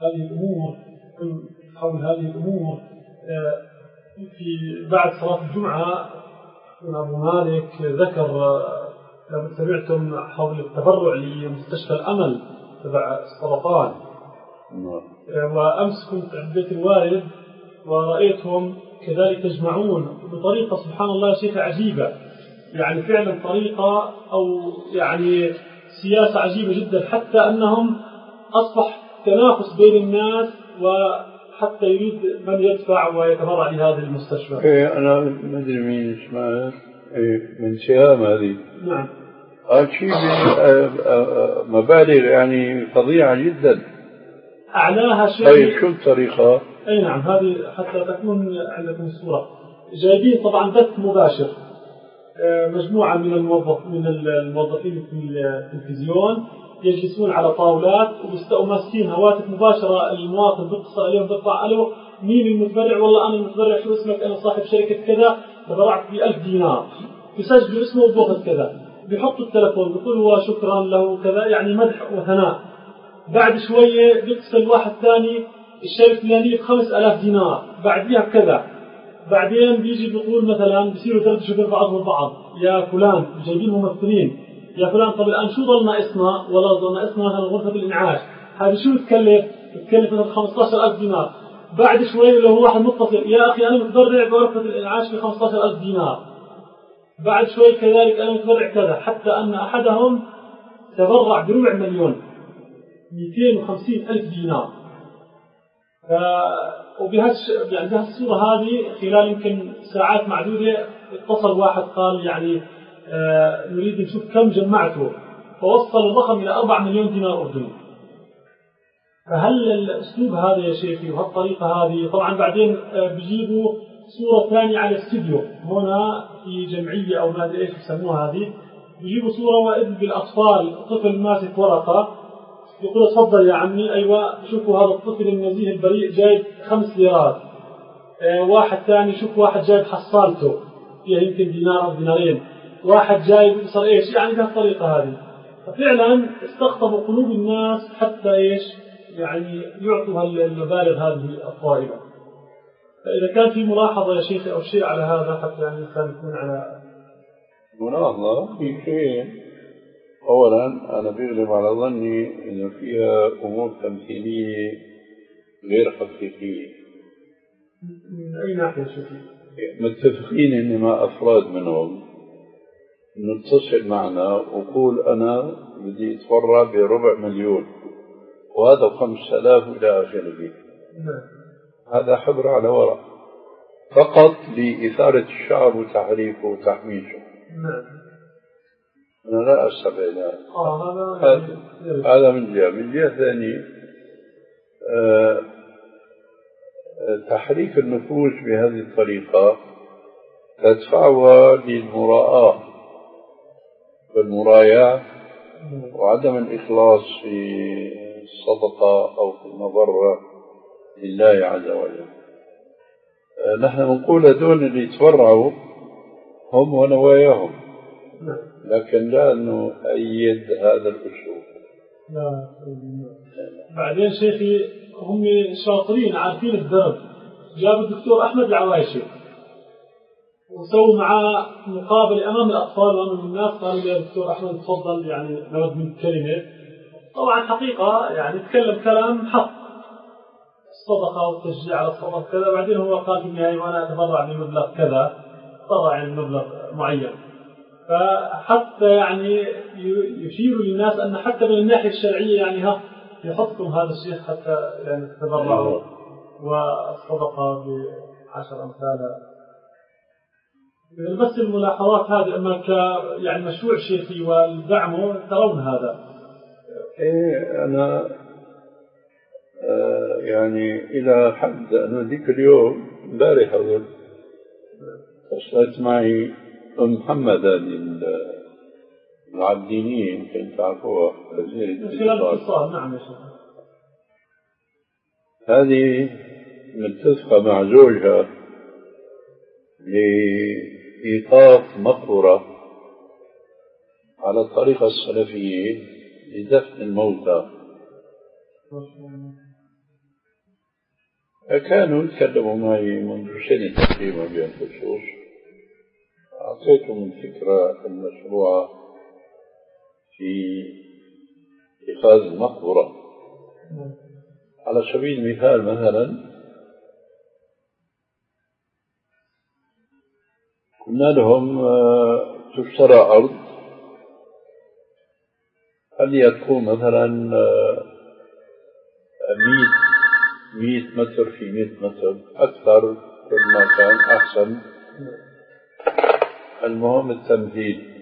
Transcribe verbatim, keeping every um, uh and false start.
هذه الأمور حول هذه الأمور في بعد صلاة الجمعة أبو مالك ذكر لو سمعتم حول التبرع لمستشفى الأمل تبع السرطان. وأمس كنت عند بيت الوالد ورأيتهم كذلك يجمعون بطريقة سبحان الله شيء عجيبة، يعني فعلا طريقة أو يعني سياسة عجيبة جدا، حتى أنهم أصبح تنافس بين الناس وحتى يريد من يدفع ويتبرع لهذه المستشفى. إيه أنا ما أدري مين اسمها إيه من سهام هذه. نعم. هذا شيء مبالغ يعني فظيعة جدا. أعلاها شيء. طيب شو الطريقة؟ أي نعم هذه حتى تكون عندكم الصورة. جايبين طبعا بث مباشر مجموعة من الموظف من الموظفين في التلفزيون يجلسون على طاولات وبيستقوا ماسكين هواتف مباشرة، المواطن بيتصل عليهم بيطلع ألو مين المتبرع؟ والله أنا المتبرع، شو اسمك؟ أنا صاحب شركة كذا تبرعت بألف دينار، يسجلوا اسمه وبوقت كذا، بيحطوا التلفون بيقولوا شكرا له كذا، يعني مدح وثناء. بعد شوية بيتصل واحد ثاني الشركة الفلانية بخمس آلاف دينار بعديها بكذا، بعدين بيجي بيقول مثلا بيصيروا يدردشوا بين بعضهم البعض، يا فلان جايبين ممثلين، يا فلان طب الآن شو ضل ناقصنا؟ ولا ضل ناقصنا مثلا غرفة الإنعاش، هذه شو تكلف؟ تكلف مثلا خمسة عشر ألف دينار. بعد شوي لو واحد متصل يا أخي أنا متبرع بغرفة الإنعاش ب خمسة عشر ألف دينار، بعد شوي كذلك أنا متبرع كذا، حتى أن أحدهم تبرع بربع مليون مئتين وخمسين ألف دينار. ف... وبهالش يعني بهالصورة هذه خلال يمكن ساعات معدودة اتصل واحد قال يعني آه نريد نشوف كم جمعته، فوصل الرقم إلى أربعة مليون دينار أردني. فهل الأسلوب هذا يا شيخي وهالطريقة هذه طبعا بعدين آه بيجيبوا صورة ثانية على استوديو هنا في جمعية أو ما أدري إيش يسموها هذه، بيجيبوا صورة وإذ بالأطفال طفل ماسك ورقة يقول تفضل يا عمي، أيوة شوفوا هذا الطفل النزيه البريء جايب خمس ليرات، اه واحد ثاني شوف واحد جايب حصالته فيها يمكن دينار أو دينارين، واحد جايب صار إيش، يعني بهالطريقة هذه. ففعلا استقطبوا قلوب الناس حتى إيش يعني يعطوا المبالغ هذه الطائلة. فإذا كان في ملاحظة يا شيخ أو شيء على هذا حتى يعني الإنسان يكون على ملاحظة في شيء. أولا أنا بيغلب على ظني إنه فيها أمور تمثيلية غير حقيقية. من أي ناحية شيخي؟ متفقين إن ما أفراد منهم إنه اتصل معنا وقول أنا بدي أتبرع بربع مليون وهذا خمس آلاف إلى آخره. هذا حبر على ورق فقط لإثارة الشعب وتحريفه وتحميشه. أنا لا أستبعد هذا. هذا من جهة. من جهة ثانية أه تحريك النفوس بهذه الطريقة تدفعها للمراءة والمراياة وعدم الإخلاص في الصدقة أو في المضرة لله عز وجل. أه نحن نقول هذول اللي يتبرعوا هم ونواياهم، لكن لا نؤيد هذا الأسلوب. لا. بعدين شيخي هم شاطرين عارفين الدرب، جابوا الدكتور أحمد العوايشي وسووا معاه مقابلة أمام الأطفال وأمام الناس، قالوا يا دكتور أحمد تفضل يعني نود من كلمة. طبعا حقيقة يعني تكلم كلام حق الصدقة والتشجيع على الصدقة كذا، بعدين هو قال في النهاية وأنا أتبرع بمبلغ كذا، طبعا يعني مبلغ معين. فحتى يعني يشير للناس أن حتى من الناحية الشرعية يعني ها يحطم هذا الشيء حتى يعني تتبرعوا والصدقة بعشر أمثالها. بس الملاحظات هذه أما ك يعني مشروع شيخي والدعم ترون هذا. إيه أنا آه يعني إلى حد أنا ذيك اليوم امبارح أقول وصلت معي أم محمد هذه العابدينية يمكن تعرفوها خلال الاتصال. نعم يا شيخ. هذه متفقة مع زوجها لإيقاف مقبرة على الطريقة السلفية لدفن الموتى. كانوا يتكلموا معي منذ سنة تقريبا بهالخصوص. أعطيتهم الفكرة المشروعة في إيقاظ المقبرة. على سبيل المثال مثلا قلنا لهم تشترى أرض هل يكون مثلا مئة مئة متر في مئة متر، أكثر كل ما كان أحسن. المهم التمهيد